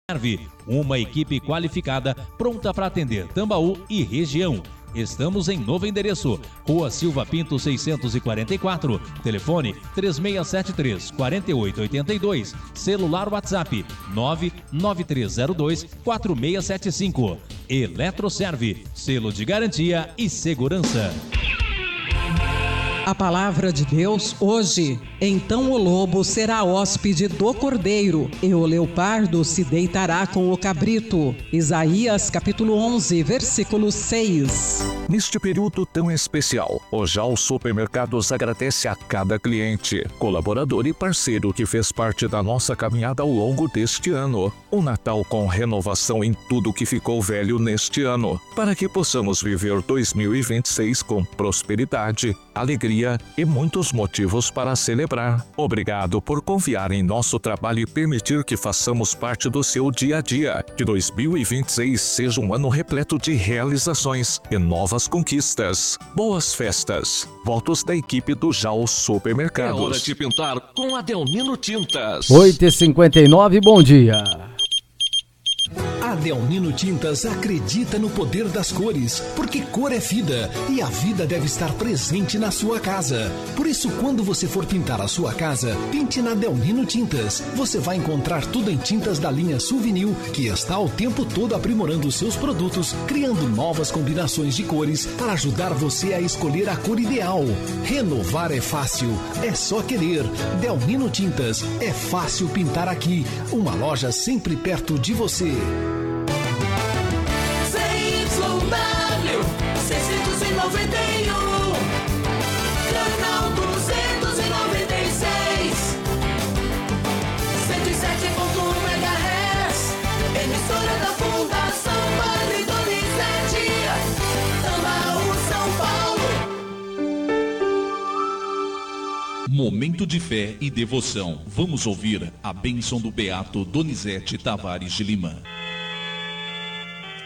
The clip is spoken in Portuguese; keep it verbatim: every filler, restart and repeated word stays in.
Serve, uma equipe qualificada pronta para atender Tambaú e região. Estamos em novo endereço, Rua Silva Pinto seiscentos e quarenta e quatro, telefone três seis sete três, quatro oito oito dois, celular WhatsApp nove nove três zero dois, quatro seis sete cinco. Eletroserve, selo de garantia e segurança. A palavra de Deus hoje. Então o lobo será hóspede do cordeiro e o leopardo se deitará com o cabrito. Isaías capítulo onze, versículo seis. Neste período tão especial, o Jal Supermercados agradece a cada cliente, colaborador e parceiro que fez parte da nossa caminhada ao longo deste ano. Um Natal com renovação em tudo que ficou velho neste ano, para que possamos viver dois mil e vinte e seis com prosperidade, alegria e muitos motivos para celebrar. Obrigado por confiar em nosso trabalho e permitir que façamos parte do seu dia a dia. Que dois mil e vinte e seis seja um ano repleto de realizações e novas conquistas. Boas festas. Votos da equipe do Jal Supermercados. É hora de pintar com Adelnino Tintas. oito e cinquenta e nove, bom dia. Adelnino Tintas acredita no poder das cores, porque cor é vida e a vida deve estar presente na sua casa. Por isso, quando você for pintar a sua casa, pinte na Adelnino Tintas. Você vai encontrar tudo em tintas da linha Souvenir, que está o tempo todo aprimorando seus produtos, criando novas combinações de cores para ajudar você a escolher a cor ideal. Renovar é fácil, é só querer. Adelnino Tintas, é fácil pintar aqui. Uma loja sempre perto de você. seiscentos e noventa e um, canal duzentos e noventa e seis, cento e sete ponto um megahertz, emissora da Fundação Padre Donizete, Tambaú, São Paulo. Momento de fé e devoção. Vamos ouvir a bênção do Beato Donizete Tavares de Lima.